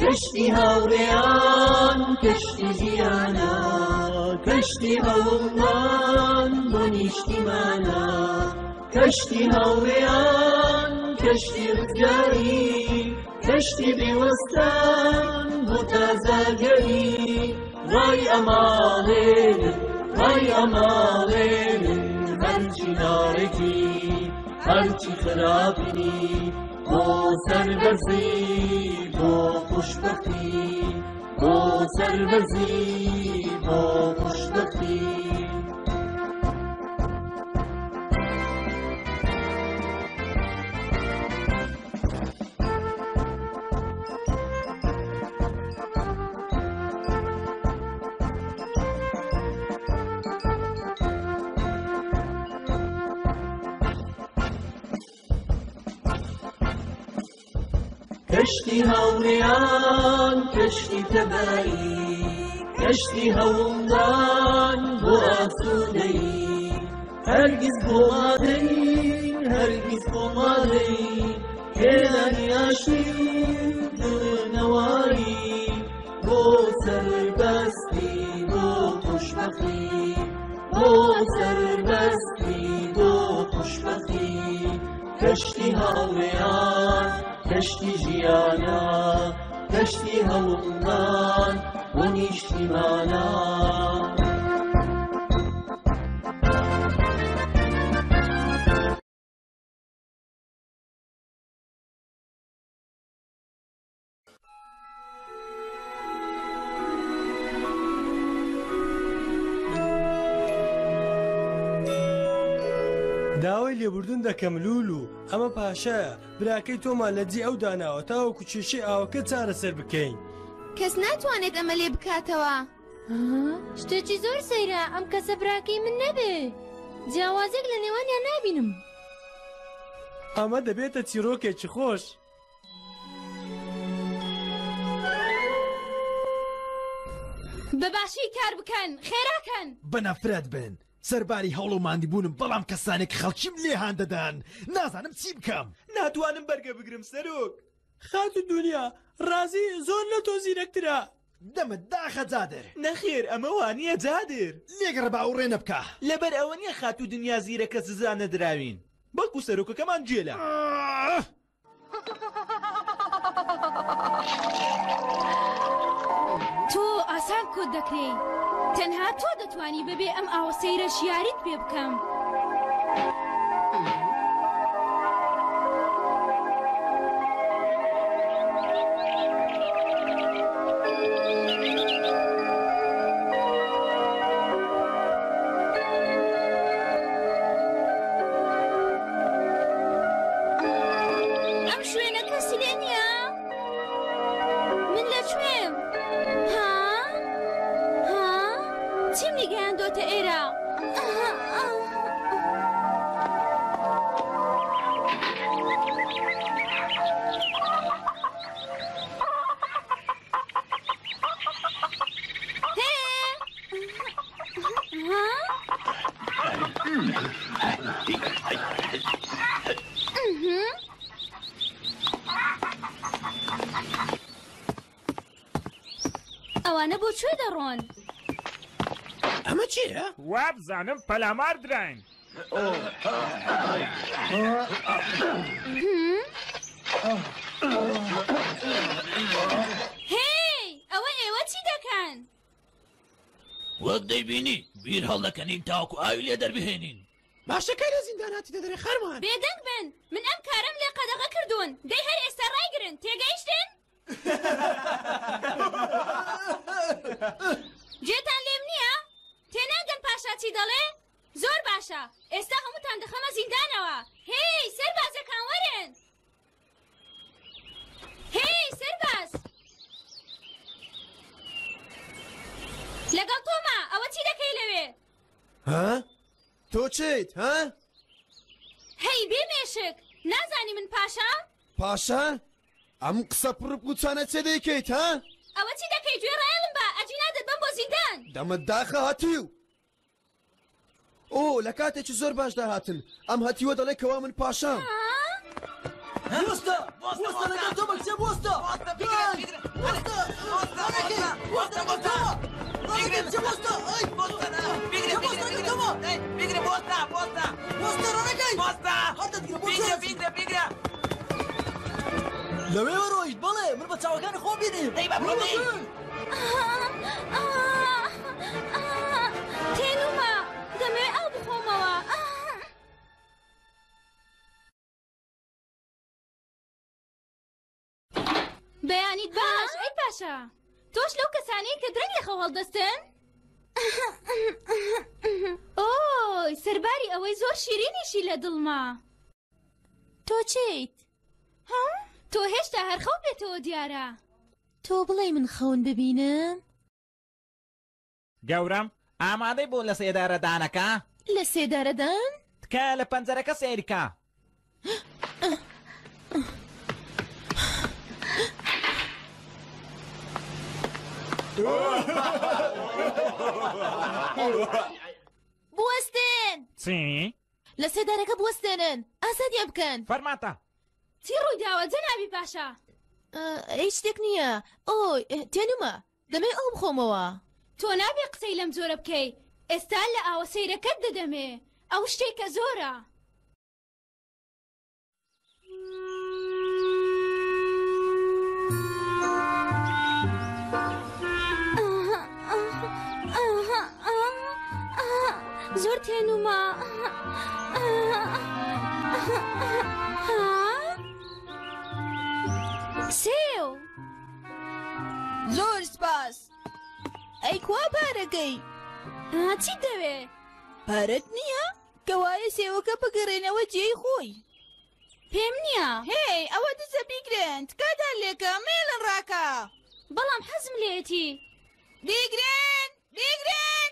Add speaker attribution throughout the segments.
Speaker 1: کەشتی هاوڕێیان کەشتی ژیانە کەشتی هەوڵمان بۆ نیشتیمانە کەشتی هاوڕێیان کەشتی ڕزگاری کەشتی بێوەستان بۆ تازاگەری ڕای ئەماڵێنن ڕای ئەماڵێنن هەرچی ناڕێکی هەرچی خراپی بۆ سەربەرزی بۆ خوشبەختی بۆ سەربەرزی بۆ خوشبەختی کەشتی هاوڕێیان کەشتی تەبایی کەشتی هەوڵدان بۆ ئاسوودەی هەرگیز بۆ مادەی هەرگیز بۆ مادەی هێنانی ئاشتی دڵنەواری بۆ سەربەستی بۆ خوشبەختی بۆ سەربەستی بۆ خوشبەختی کەشتی هاوڕێیان کەشتی ژیانە کەشتی هەوڵمان بۆ نیشتیمانە
Speaker 2: داوای لێبوردن دەکەم لولو ئەمە پاشایە براکەی تۆمان لە جێ ئەو داناوە تاوەکو کێشەی ئاوەکە چارەسەر بکەین
Speaker 3: کەس ناتوانێت ئەمە لێ بکاتەوە
Speaker 4: شتێکی زۆر سەیرە ئەم کەسە براکەی من نەبێ جیاوازێک لە نێوانیان نابینم
Speaker 2: ئەمە دەبێتە چیرۆکێکی خۆش
Speaker 4: بەباشی کار بکەن خێراکەن
Speaker 5: بەنەفرەت بن سەرباری هەوڵ و ماندیبوونم بەڵام کەسانێک خەڵکیم لێهان دەدان نازانم چی بکەم
Speaker 6: ناتوانم بەرگە بگرم سەرۆک
Speaker 2: خات و دنیا ڕازی زۆر لە تۆ زیرەکترە
Speaker 5: دەمت داخە جادر
Speaker 6: نەخێر ئەمە وانییە جادر
Speaker 5: لێگەڕ باوەڕێ نەبکە
Speaker 6: لەبەر ئەوە نییە خات و دنیا زیرەکە سزانە دراوین بەڵکو سەرۆکەکەمان جێلە
Speaker 4: تۆ ئاسان کۆت دەکرێ تەنها تۆ دەتوانی بەبێ ئەم ئاوە سەیرە شیاریت پێ بکەم ئەم شوێنە کەسی لێ نییە من لەکوێم چیم نیگەیاندۆتە ئێرە ئەوانە بۆ کوێ دەڕۆن
Speaker 5: ئەمە چییە؟
Speaker 7: وابزانم پەلامار دراین
Speaker 4: هێی ئەوە ئێوە چی دەکەن؟
Speaker 8: وەک دەیبینی بیر هەڵدەکەنین تاوەکو ئاوی لێ دەربهێنین
Speaker 5: باشە کای لە زینداناتی دەدەرێ خەرمان
Speaker 4: بێدەنگ بن من ئەم کارم لێ قەدەغە کردوون دەی هەر ئێستا ڕایگرن تێگەیشتن؟ گوێتان لێم نییە؟ تێناگەن پاشا چی دەڵێ؟ زۆر باشە ئێستا هەمووتان دەخەمە زیندانەوە هێی سەربازەکان وەرن هێی سەرباز لەگەڵ تۆمە ئەوە چی دەکەی لەوێ؟
Speaker 5: ها؟ تۆ چیت ها؟
Speaker 4: هەی بێمێشک نازانی من پاشا؟
Speaker 5: پاشا؟ ئەم قسە پڕبگوچانە چێ دەیکەیت ها؟
Speaker 4: ئەوە چی دەکەی گوێ ڕایڵم بە ئەجی نادەت بم بۆ زیندان
Speaker 5: دەمت داخە هاتیو ئۆ لە کاتێکی زۆر باش داهاتن ئەم هەتیوە دەڵێ کەوا من پاشام
Speaker 1: بوستە بوستە لەگەڵ تۆ بە کچێ بوستە لەوێ ڕۆیت بەڵێ من بە چاوەکانی خۆ بینیم
Speaker 4: تێنومە دەمەوێت ئەو بخۆمەوە بەیانیت باش ئەی پاشا تۆش لەو کەسانەی کە درەنگ لەخەو هەڵدەستن ئۆی سەرباری ئەوەی زۆر شیرینیشی لە دڵما
Speaker 3: تۆ چیت؟
Speaker 4: تۆ هێشتا هەرخەو بێتەوە دیارە
Speaker 3: تۆ بڵێ من خەون ببینم؟
Speaker 6: گەورم ئامادەی بۆ لە سێدارەدانەکە؟
Speaker 3: لە سێدارەدان؟
Speaker 6: تکایە لە پەنجەرەکە سێریکە
Speaker 3: بوەستێن!
Speaker 7: چی؟
Speaker 3: لە سێدارەکە بوەستێنن ئازادیان بکەن
Speaker 6: فەرماتە
Speaker 4: چی ڕوویداوە جەنابی پاشا؟
Speaker 3: هیچ شتێک نییە ئۆی تێنومە دەمێ ئەو بخۆمەوە
Speaker 4: تۆ نابێ قسەی لەم زۆرە بکەی ئێستا لە ئاوە سەیرەکەت دەدەمێ ئەو شتێکە زۆرە زۆر تێنومە سێو
Speaker 3: زۆر سپاس ئەی کوا پارەکەی
Speaker 4: چی دەوێ؟
Speaker 3: پارەت نییە؟ کەوایە سێوەکە بگەڕێنەوە جێی خۆی
Speaker 4: پێم نییە
Speaker 3: هێ ئەوە دزە بیگرن تکاتان لێکە مێڵن ڕاکە
Speaker 4: بەڵام حەزم لێتی
Speaker 3: بیگرن بیگرن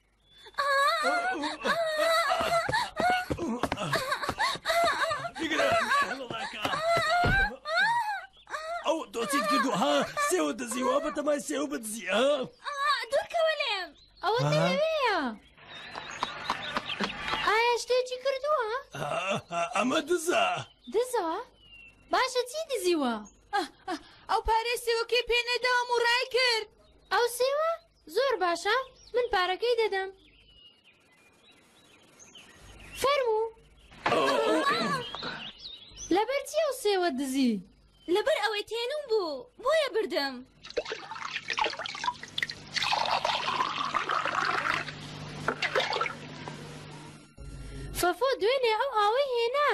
Speaker 2: ئەو دۆچیت کردو ها سێوە دەزیوە بەتەمای سێو بدزی
Speaker 4: دوورکەوە لێم ئەوە دەوەیە ئایا شتێکی کردووە؟
Speaker 2: ئەمە دزە
Speaker 4: دزە؟ باشە چی دزیوە؟
Speaker 3: ئەو پارەی سێوەکەی پێنەدام و ڕای کرد
Speaker 4: ئەو سێوە؟ زۆر باشە من پارەکەی دەدەم فەرموو لەبەر چی ئەو سێوە دزی؟ لەبەر ئەوەی تێنوم بوو بۆیە بردم فەفۆ دوێنێ ئەو ئاوەی هێنا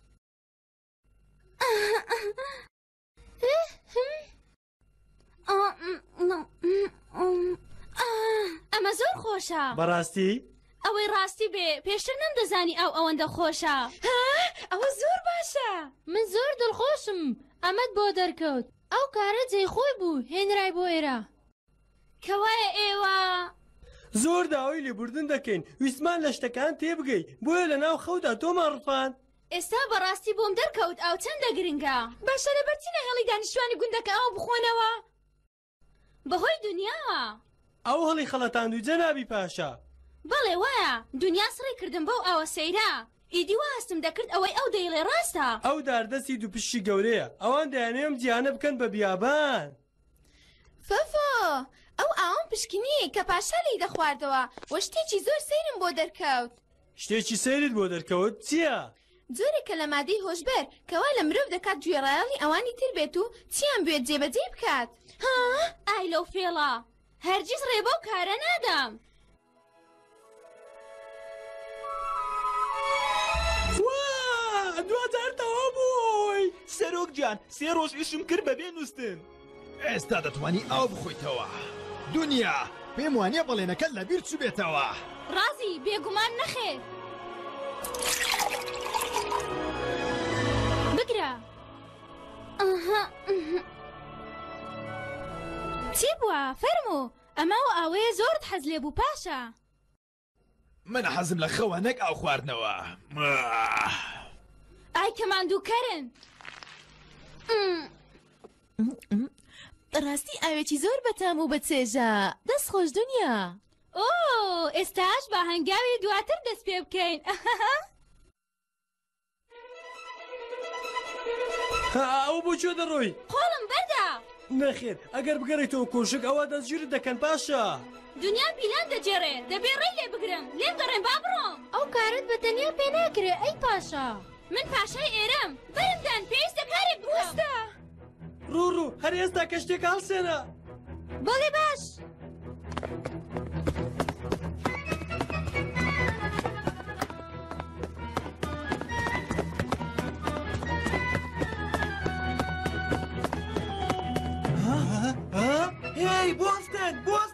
Speaker 4: ئەمە زۆر خۆشە
Speaker 2: بەڕاستی؟
Speaker 4: ئەوەی ڕاستی بێ پێشتر نەمدەزانی ئەو ئەوەندە خۆشە
Speaker 3: ئەوە زۆر باشە
Speaker 4: من زۆر دڵخۆشم ئەمەد بۆ دەرکەوت ئەو کارە جێی خۆی بوو هێنرای بۆ ئێرە کەوایە ئێوە
Speaker 2: زۆر داوای لێبوردن دەکەین ویسمان لە شتەکان تێبگەی بۆیە لە ناو خەودا تۆمان ڕفان
Speaker 4: ئێستا بەڕاستی بۆم دەرکەوت ئەو چەندە گرنگە
Speaker 3: باشە لەبەرچینە هەڵی دانیشتوانی گوندەکە ئەو بخۆنەوە
Speaker 4: بەهۆی دنیاوە
Speaker 2: ئەو هەڵی خەڵەتاندوی جەنابی پاشا
Speaker 4: بەڵێ وایە دنیا سڕی کردم بەو ئەوە سەیرا ئیدی وا هەستم دەکرد ئەوەی ئەو دەیڵێ ڕاستە
Speaker 2: ئەو داردەستی دووپشتی گەورەیە ئەوان دەیانێم جیانە بکەن بە بیابان
Speaker 3: فەفۆ ئەو ئاوام پشکنی کە پاشا لی دەخواردەوە وە شتێکی زۆر سەیرم بۆ دەرکەوت
Speaker 2: شتێکی سەیرت بۆ دەرکەوت چییە؟
Speaker 3: جۆرێکە لە مادەی هۆشبەر کەوا لە مرۆڤ دەکات گوێڕایەڵی ئەوانی تر بێت و چیان بێت جێبەجێ بکات
Speaker 4: ئای لەو فێڵە هەرگیز ڕێبە و کارە نادام
Speaker 2: دوجارتەوە بووی
Speaker 6: سەرۆک گیان سێ ڕۆژ ئیشم کرد بەبێ نووسن
Speaker 5: ئێستا دەتوانی ئاو بخۆیتەوە دنیا پێم وانییە بەڵێنەکەت لەبیر چوو بێتەوە
Speaker 4: ڕازی بێگومان نەخێر بگرە چی بووە فەرموو ئەمە و ئاوەیە زۆرت حەز لێ بوو پاشا
Speaker 5: من حەزم لە خەوە نەک ئاو خواردنەوە
Speaker 4: ئای کەماندووکەرن
Speaker 3: ڕاستی ئاوێکی زۆر بەتام و بەچێژە دەست خۆش دنیا
Speaker 4: ئۆ ئێستاش بە هەنگاوی دواتر دەست پێ بکەین
Speaker 2: ئەو بۆ چۆ دەڕۆی
Speaker 4: قۆڵم بەردا
Speaker 2: نەخێر ئەگەر بگەڕێتەوە کۆشک ئەوە دەستگیرت دەکەن پاشا
Speaker 4: دنیا پیلان دەجێڕێ دەبێ ڕێی لێ بگرم لێم گەڕێن با بڕۆم
Speaker 3: ئەو کارت بە تەنیا پێ ناکرێ ئەی پاشا
Speaker 4: من پاشای ئێرەم بەرمدان پێویستە کارێک بوەستە
Speaker 2: ڕوو هەر ئێستا کە شتێک هەڵسێنە
Speaker 4: بەڵێ باش
Speaker 1: هی بوستن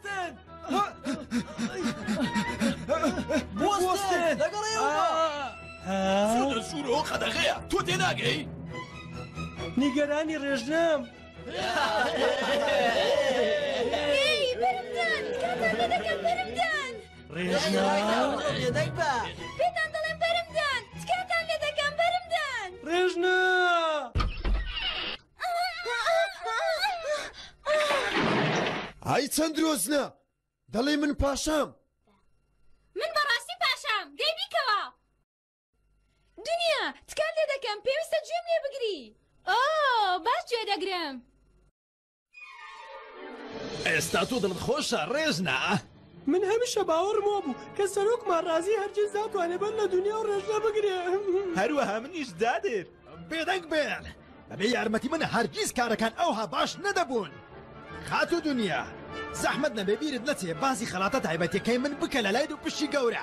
Speaker 1: لەگەڕێەوە
Speaker 8: چۆنە سوورەوە قەدەغەیە تۆ تێناگەی
Speaker 2: نیگەرانی ڕێژنەم
Speaker 4: بەرمدان کاتان لێ دەکەم بەرمدان
Speaker 1: لێدەک بە
Speaker 4: پێتان دەڵێم بەرمدان تکاتان لێ دەکەم بەرمدان
Speaker 2: ڕێژنە
Speaker 5: ئای چەند درۆزنە دەڵێ من پاشام
Speaker 4: من بەڕاستی پاشام گەی بیکەوە دنیا تکات لێ دەکەم پێویستە گوێم لێ بگری باش گوێ دەگرم
Speaker 5: ئێستا تۆ دڵت خۆشە ڕێژنە
Speaker 2: من هەمیشە باوەڕم وە بوو کە سەرۆکمان ڕازی هەرگیز داتوانێت بەر لە دنیا و ڕێژنە بگرێ
Speaker 6: هەروەها منیش دادر
Speaker 5: بێدەنگ بێن بەبێ یارمەتی منە هەرگیز کارەکان ئەوها باش نەدەبوون خاتو دنیا زەحمەت نەبێ بیرت نەچێ باسی خەڵاتە تایبەتیەکەی من بکە لە لای دوو پشتی گەورە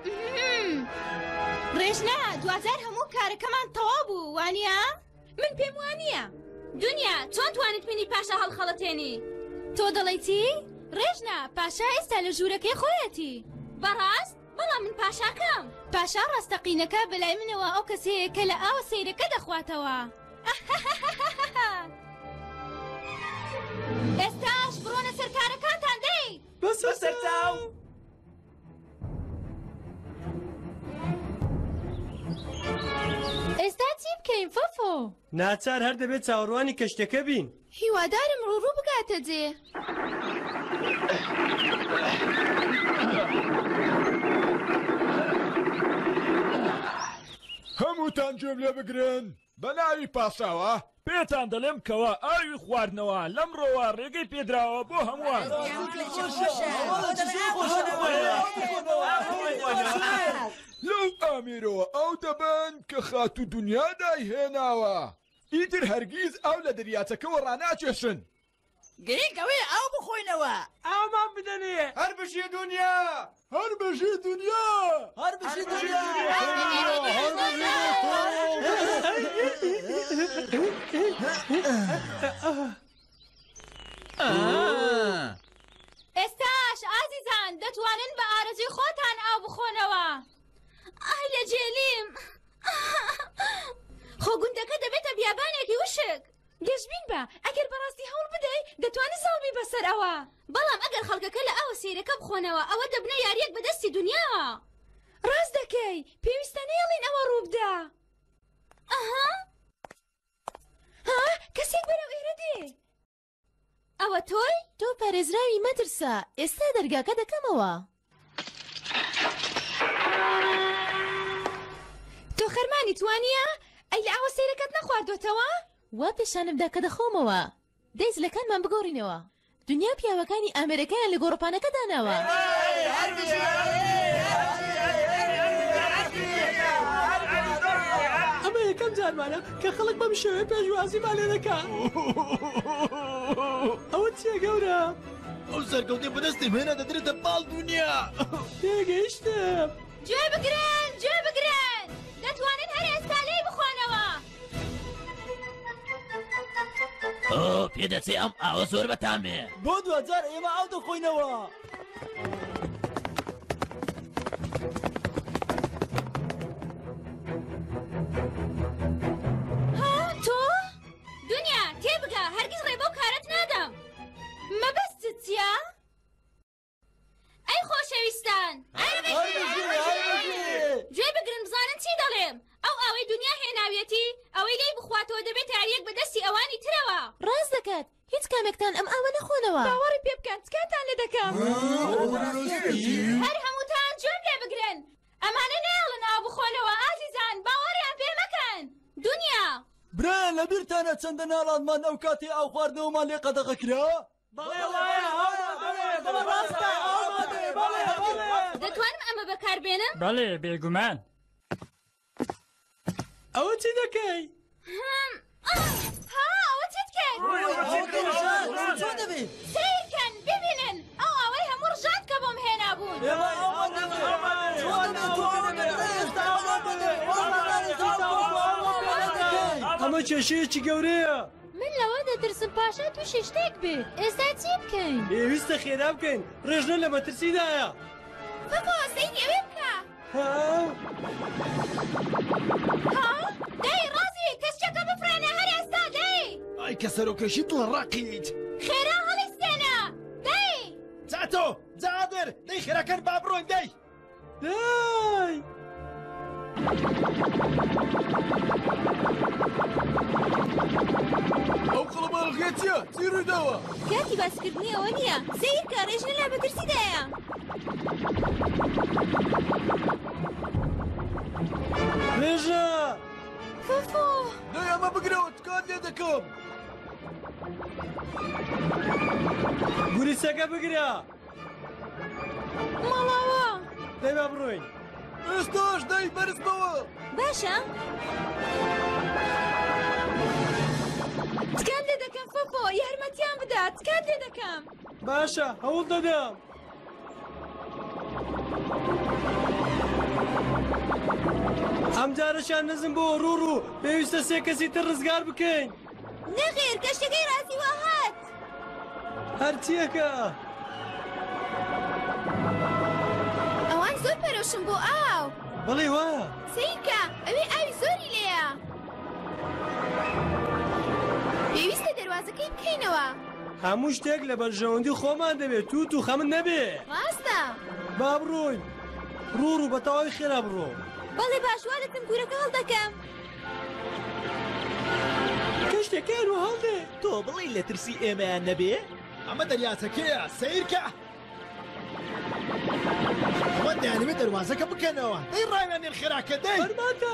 Speaker 4: ڕێژنە دوازار هەموو کارەکەمان تەواو بوو وانە من پێم وانە دنیا چۆن توانیت منی پاشا هەڵخەڵەتێنی تۆ دەڵێیتی ڕێژنە پاشا ئێستا لە ژوورەکەی خۆیەتی بەڕاست بەڵام من پاشاکەم پاشا ڕاستەقینەکە بەلای منەوە ئەو کەسەیە کە لە ئاوە سەیرەکە دەخواتەوە ئێستاش بڕۆنە سەر کارەکانتان دەی
Speaker 2: بەسەر
Speaker 6: سەرچاو
Speaker 3: ئێستا چی بکەین فۆفۆ
Speaker 2: ناچار هەر دەبێت چاوەڕوانی کەشتەکە بین
Speaker 3: هیوادارم ڕوو بگاتە جێ
Speaker 9: هەمووتان گوێم لێ بگرن بە ناوی پاشاوە
Speaker 7: پێتان دەڵێم کەوا ئاوی خواردنەوە لەمڕۆوە ڕێگەی پێدراوە بۆ هەمووان
Speaker 9: لەو ئامێرەوە ئەو دەبن کە خاتو دنیا دایهێناوە ئیتر هەرگیز ئەو لە دەریاچەکەەوە ڕاناکێشن
Speaker 1: گرنگەوەی ئاو بخۆینەوە
Speaker 2: ئامان بدەنێ
Speaker 9: هەر بژی دنیا هەر بژی دنیا
Speaker 1: هەر بژی دنیا
Speaker 4: ئێستاش ئازیزان دەتوانن بە ئارەزوی خۆتان ئاو بخۆنەوە ئای لە جێلیم خۆ گوندەکە دەبێتە بیابانێکی وشک گەشتبین بە ئەگەر بەڕاستی هەوڵ بدەی دەتوانێت زاڵبی بەسەر ئەوە بەڵام ئەگەر خەڵکەکە لە ئاوە سیرەکە بخۆنەوە ئەوە دەبنە یاریەک بەدەستی دنیاوە ڕاست دەکەی پێویستە نێڵین ئەوە ڕووبدا ئەها کەسێک بەرەو ئێرە دێ ئەوە تۆی؟
Speaker 3: تۆ پارێزراوی مەترسە ئێستا دەرگاکە دەکەمەوە
Speaker 4: تۆ خەرمانی توانیە؟ ئەی لە ئاوە سیرەکەت نەخواردوێتەوە؟
Speaker 3: وا پێشانمدا کە دەخۆمەوە دەیزلەکانمان بگۆڕینەوە دنیا پیاوەکانی ئامێرەکەیان لە گۆڕپانەکە داناوە
Speaker 2: ئەمە یەکەم جارمانە کە خەڵک بەم شێوەیە پێشوازیمان لێ دەکات ئەوە چیە گەورە؟
Speaker 5: ئەو سەرکەوتێ بەدەستی هێنا دەدرێتە باڵ دنیا
Speaker 2: تێگەیشتم
Speaker 4: گوێ بگرن گوێ بگرن دەتوانن هەر ئێستا لێی بخۆنەوە
Speaker 8: پێدەچێ ئەم ئاوە زۆر بەتامێ
Speaker 1: بۆ دوجار ئێمە ئاو دەخۆینەوە
Speaker 4: تۆ؟ دنیا تێبگە هەرگیز ڕێ بەو کارت نادەم مەبەستت چییە؟ ئەی خۆشەویستان گوێ بگرن بزانن چی دەڵێم ئەو ئاوەی دنیا هێناویەتی ئەوەی لێی بخواتەوە دەبێت یاریەک بەدەستی ئەوانی ترەوە
Speaker 3: ڕاست دەکات هیچ کامێکتان ئەم ئاوە نەخۆنەوە
Speaker 4: باوەڕی پێ بکەن چکاتان لێ دەکەم هەر هەمووتان گوێم لێ بگرن ئەمانە نێڵن ئاو بخۆنەوە ئازیزان باوەڕیان پێ مەکەن دنیا
Speaker 1: برایان لەبیرتانە چەندە ناڵانمان ئەو کاتی ئاو خواردنەوەمان لێ قەدەغە کرا؟
Speaker 4: دەتوانم ئەمە بەکاربێنم؟
Speaker 7: بەڵێ بێگومان.
Speaker 2: ئەوە چی دەکەی؟
Speaker 4: ئەوە چیت کرد؟
Speaker 1: چۆن دەبێت؟
Speaker 4: سیرکەن ببینن ئەو ئەوەی هەموو ڕژات کە بۆم هێنابوون.
Speaker 2: ئەمە کێشەیەکی گەورەیە.
Speaker 4: من لەوە دەترسم پاشا تووشی شتێک بێت. ئێستا چی بکەین؟
Speaker 2: پێویستە خێرا بکەین، ڕێژنە لە مەترسیدایە.
Speaker 3: فەفۆ سەیری ئەوێ بکە.
Speaker 4: دای ڕازی کەسچەکە بفرانە هەر ئێستا دای.
Speaker 5: ئای کە سەرۆکەشی دڵ ڕاقیت.
Speaker 4: خێرا هەڵیستێنە دای.
Speaker 5: جاتۆ جادر دەی خێراکەن با بڕۆین دەی.
Speaker 2: دای
Speaker 9: ئەو قڵبەڵغێ چییە؟ چی ڕووداوە؟
Speaker 4: کاتی باسکردنی ئەوە نییە. سیرکە ڕێژنە لە مەترسیدایە.
Speaker 2: ڕێژە
Speaker 4: فەفۆ
Speaker 9: دەی ئەمە بگرەوە تکات لێ دەکەم.
Speaker 2: گوریسەکە بگرە.
Speaker 4: ماڵاوە.
Speaker 2: دەی با بڕۆین.
Speaker 9: ئێستاش دەی بەرزبەوە.
Speaker 4: باشە؟ تکات لێ دەکەم فەفۆ یارمەتیان بدە تکات لێ دەکەم.
Speaker 2: باشە هەوڵ دەدەم. ئەم جارەشان نزم بۆ ڕوو پێویستە سێ کەسی تر ڕزگار بکەین.
Speaker 4: نەخێر کەشتەکەی ڕاستی وە هات.
Speaker 2: هەرچیەکە
Speaker 3: ئەوان زۆر پەرۆشم بۆ ئاو.
Speaker 2: بەڵێ وایە.
Speaker 3: سیرکە ئەوێ ئاوی زۆری لێیە. پێویستە دەواازەکەی بکەینەوە.
Speaker 2: هەموو شتێک لە بەرژەوەندی خۆمان دەبێت توت و خەمن نەبێ.
Speaker 3: ڕاستە.
Speaker 2: با بڕۆین. ڕوو بە تەواوی خێرا بڕۆ.
Speaker 4: بەڵێ باشوارەتم گورەکە هەڵدەکەم.
Speaker 2: کەشتێکە و هەڵدێ.
Speaker 6: تۆ بڵێ لە ترسی ئێمەیان نەبێ؟
Speaker 5: ئەمە دەریاچەکەیە سیرکە. ئەوە دەیانەوێت دەواازەکە بکەنەوە. دەی ڕاوێنێن خێراکە دەی.
Speaker 2: فەرمانتە.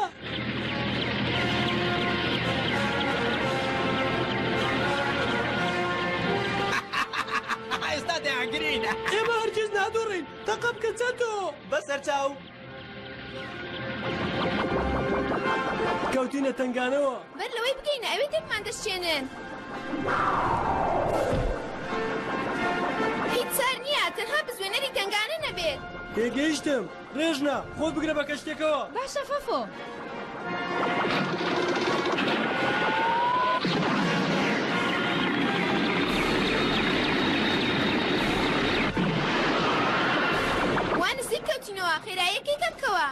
Speaker 6: ئێستا دەیانگرین.
Speaker 2: ئێمە هەرگیز نادۆڕین. تەقە بکە چەتۆ.
Speaker 6: بەسەر چاو.
Speaker 2: کەوتینە تنگانەوە.
Speaker 3: بەر لەوەی بگەینە ئەوێ تێکمان دەشێنن. هیچ سار نییە تەنها بزوێنەری تنگانە نەبێت.
Speaker 2: تێگەیشتم. ڕێژنە خۆت بگرە بە کەشتێکەوە.
Speaker 4: باشە فەفۆ.
Speaker 3: وان نزیک کەوتینەوە خێراییەکەی کەمکەوە.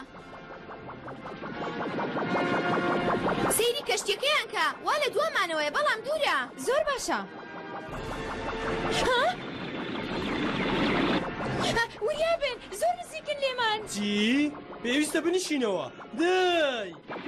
Speaker 3: سەیری کەشتەکەیان کە وا لە دوامانەوەیە بەڵام دوورە.
Speaker 4: زۆر باشە. وریابن زۆر نزیکن لێمان.
Speaker 2: چی؟ پێویستە بنشینەوە. دەی.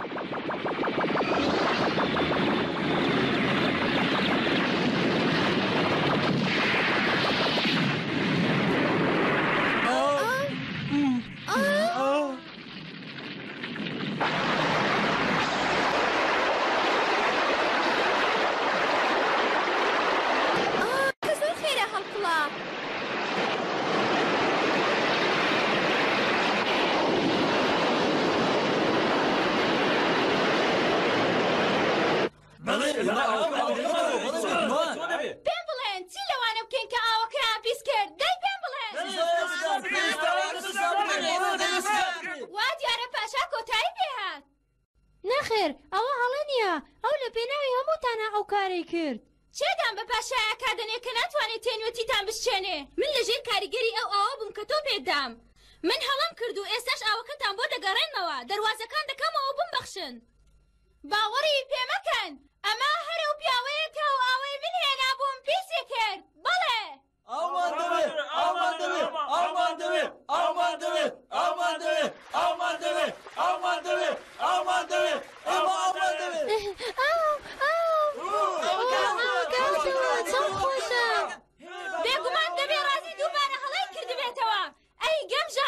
Speaker 3: کە زۆر خێرا هەڵقڵا.
Speaker 4: پێم بڵێن چی لەوانە بکەین کە ئاوەکەیان پیس کرد؟ دەی پێم بڵێن. وا دیارە پاشا کۆتایی پێهات. نەخێر ئەوە هەڵە نییە. ئەو لە پێناوی هەمووتانە ئەو کارەی کرد. چێدان بە پاشایە کادەنێ کە ناتوانێت تێنوەتیتان بشێنێ. من لەژێر کاریگەری ئەو ئاوە بووم کە تۆ پێدام. من هەڵم کرد و ئێستاش ئاوەکەتان بۆ دەگەڕێنمەوە. دەواازەکان دەکەمەوە بمبەخشن. باوەڕی پێمەکەن. ئەمە هەرە و پیاوەیە کە و ئاوەی من هێنا بووم پیسێ کرد. بەڵێ.
Speaker 1: ئەومان دەوێت ئەومان دەوێت ئەومان دەوێت ئەومان دەوێت ئەومان دەوێت ئەومان دەوێت ئەومان دەوێت ئەومان دەوێت ئەمە ئەومان دەوێت.
Speaker 4: چەند خۆشە. بێگومان دەبێ ڕازی دووبارە هەڵای کردبێتەوە. ئەی گەمژە.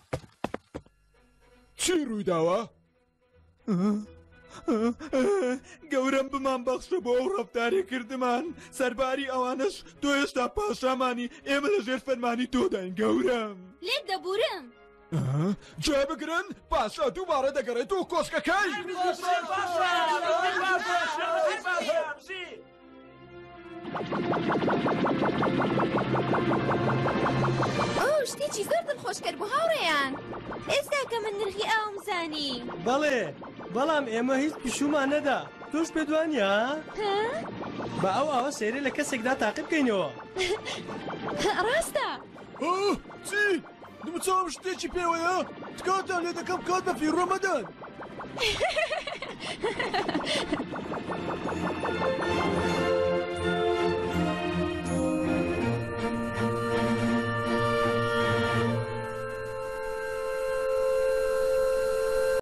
Speaker 9: چی ڕوویداوە؟ پێمان بەخشە بۆ ئەو ڕەفتارێ کردمان سەرباری ئەوانش تۆ هێشتا پاشامانی ئێمە لە ژێر فەرمانی تۆداین گەورم
Speaker 4: لێت دەبورم
Speaker 9: جێ بگرن پاشا دووبارە دەگەڕێت و کۆسکەکەی
Speaker 3: ئەو شتێکی زۆر دڵخۆش کرد بۆ هاوڕێیان
Speaker 4: ئێستا کە من نرخی ئاوم زانی
Speaker 2: بەڵێ بەڵام ئێمە هیچ پیشومان نەدا تۆش پێ دوانیە بە ئەوە سێرە لە کەسێکدا تاقی بکەینەوە
Speaker 4: ڕاستە
Speaker 5: چی؟ دمچۆم شتێکی پێوەیە تکاتان لێ دەکەم کات بە فیڕۆ مەدەن